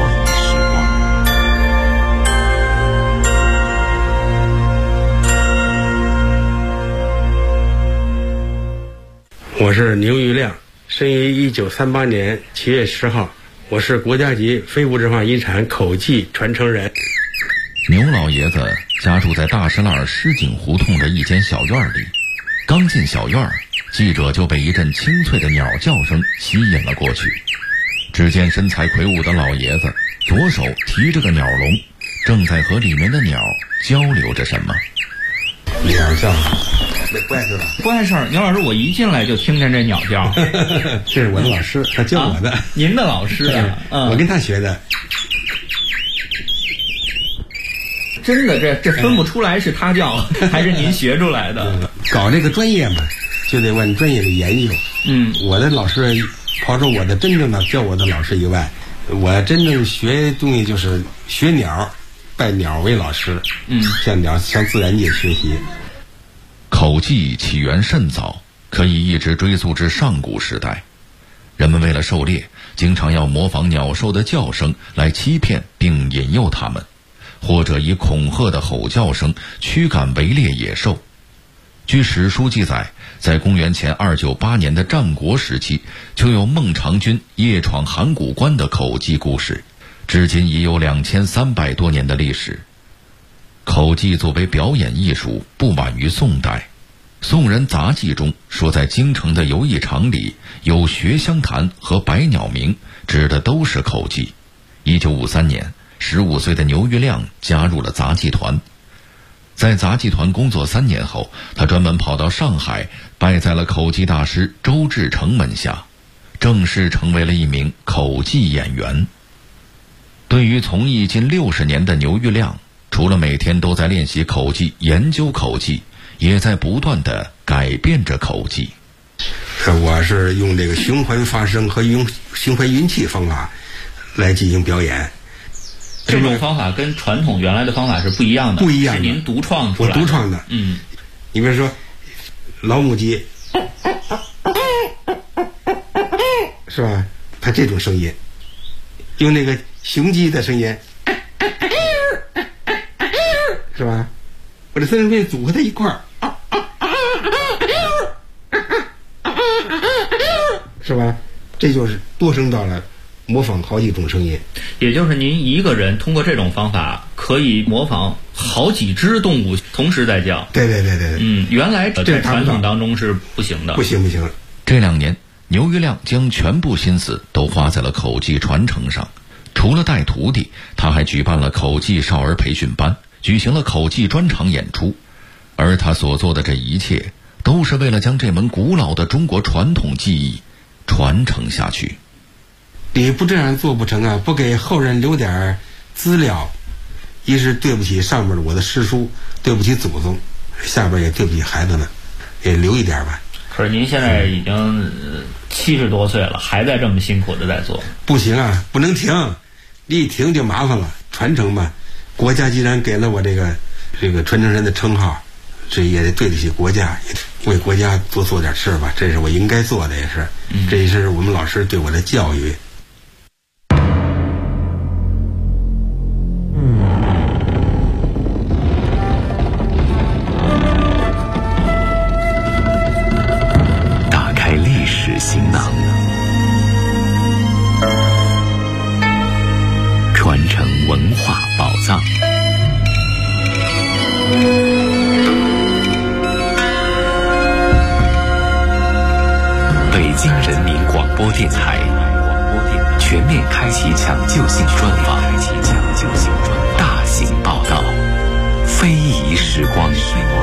我是牛玉亮，生于1938年7月10号，我是国家级非物质文化遗产口技传承人。 牛老爷子家住在大石栏狮井胡同的一间小院里，刚进小院，记者就被一阵清脆的鸟叫声吸引了过去。只见身材魁梧的老爷子左手提着个鸟笼，正在和里面的鸟交流着什么。 鸟叫，不碍事吧？ 不碍事儿。牛老师，我一进来就听见这鸟叫。 这是我的老师，他教我的。 您的老师啊？ 我跟他学的。 真的，这分不出来是他教还是您学出来的。 搞这个专业嘛，就得往专业里研究。我的老师，刨出我的真正的教我的老师以外，我真正学东西就是学鸟，拜鸟为老师。向鸟向自然界学习。 口技起源甚早，可以一直追溯至上古时代。人们为了狩猎，经常要模仿鸟兽的叫声来欺骗并引诱它们，或者以恐吓的吼叫声驱赶围猎野兽。据史书记载，在公元前298年的战国时期，就有孟尝君夜闯函谷关的口技故事，至今已有2300多年的历史。口技作为表演艺术，不晚于宋代。宋人杂记中说，在京城的游艺场里有学香坛和百鸟鸣，指的都是口技。1953年15岁的牛玉亮加入了杂技团。在杂技团工作3年后，他专门跑到上海，拜在了口技大师周志成门下，正式成为了一名口技演员。对于从艺近60年的牛玉亮，除了每天都在练习口技、研究口技，也在不断地改变着口技。 我是用这个循环发声和用循环运气方法来进行表演。 这种方法跟传统原来的方法是不一样的，是您独创出来的。 我独创的。你比如说老母鸡， 是吧？它这种声音，用那个雄鸡的声音，是吧？把这三声变组合在一块儿，是吧？这就是多声道了，模仿好几种声音。 也就是您一个人通过这种方法可以模仿好几只动物同时在叫。 对， 原来在传统当中是不行的。 不行。 这2年，牛玉亮将全部心思都花在了口技传承上。除了带徒弟，他还举办了口技少儿培训班，举行了口技专场演出。而他所做的这一切，都是为了将这门古老的中国传统技艺传承下去。 你不这样做不成啊！不给后人留点资料，一是对不起上面的我的师叔，对不起祖宗，下边也对不起孩子们，也留一点吧。 可是您现在已经70多岁了，还在这么辛苦的在做。 不行啊，不能停，一停就麻烦了。传承吧，国家既然给了我这个传承人的称号，这也得对得起国家，也为国家多做点事吧，这是我应该做的，也是，这也是我们老师对我的教育。 打开历史行囊，传承文化宝藏。北京人民广播电台全面开启抢救性专访，大型报道，非遗时光。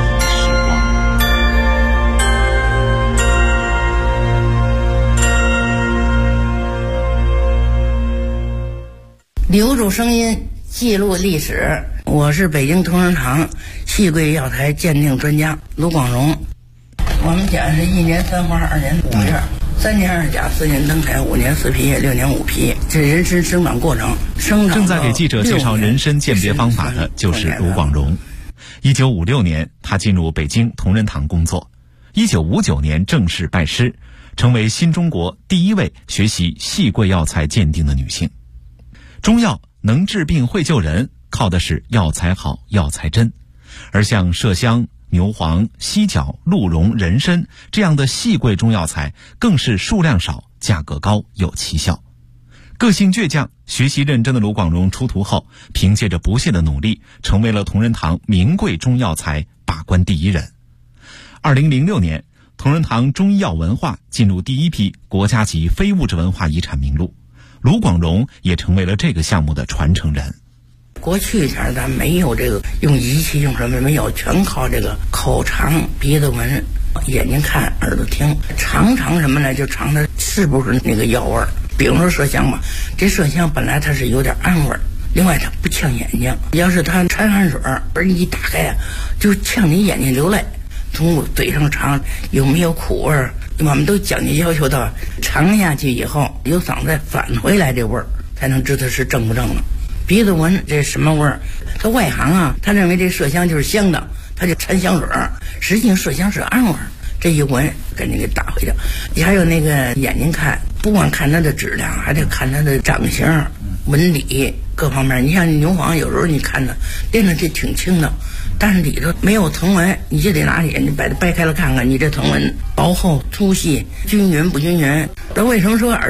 留住声音，记录历史。我是北京同仁堂戏桂药材鉴定专家卢广荣。我们讲是1年3花，2年5叶，3年2甲，4年登台，5年4皮叶，6年5皮，这人参生长过程。 正在给记者介绍人参鉴别方法的就是卢广荣。1956年，他进入北京同仁堂工作。1959年正式拜师，成为新中国第一位学习戏桂药材鉴定的女性。中药能治病会救人，靠的是药材好，药材真。而像麝香、牛黄、犀角、鹿茸、人参这样的细贵中药材，更是数量少，价格高，有奇效。个性倔强、学习认真的卢广荣出徒后，凭借着不懈的努力，成为了同仁堂名贵中药材把关第一人。2006年，同仁堂中医药文化进入第一批国家级非物质文化遗产名录，卢广荣也成为了这个项目的传承人。 过去前咱没有这个用仪器用什么没有，全靠这个口尝、鼻子闻、眼睛看、耳朵听，尝什么呢？就尝它是不是那个药味儿。比如说麝香吧，这麝香本来它是有点暗味儿，另外它不呛眼睛。要是它掺汗水而你一打开啊，就呛你眼睛流泪。从嘴上尝有没有苦味儿，我们都讲究要求到尝下去以后由嗓子返回来这味儿，才能知道是正不正的。鼻子闻这什么味儿？他外行啊，他认为这麝香就是香的，他就掺香水儿，实际上麝香是暗味儿。这一闻赶紧给打回去。还有那个眼睛看，不光看它的质量，还得看它的长相、纹理各方面。你像牛黄，有时候你看着练上去挺轻的，但是里头没有藤纹，你就得拿眼睛把它掰开了看看，你这藤纹薄厚、粗细、均匀不均匀。那为什么说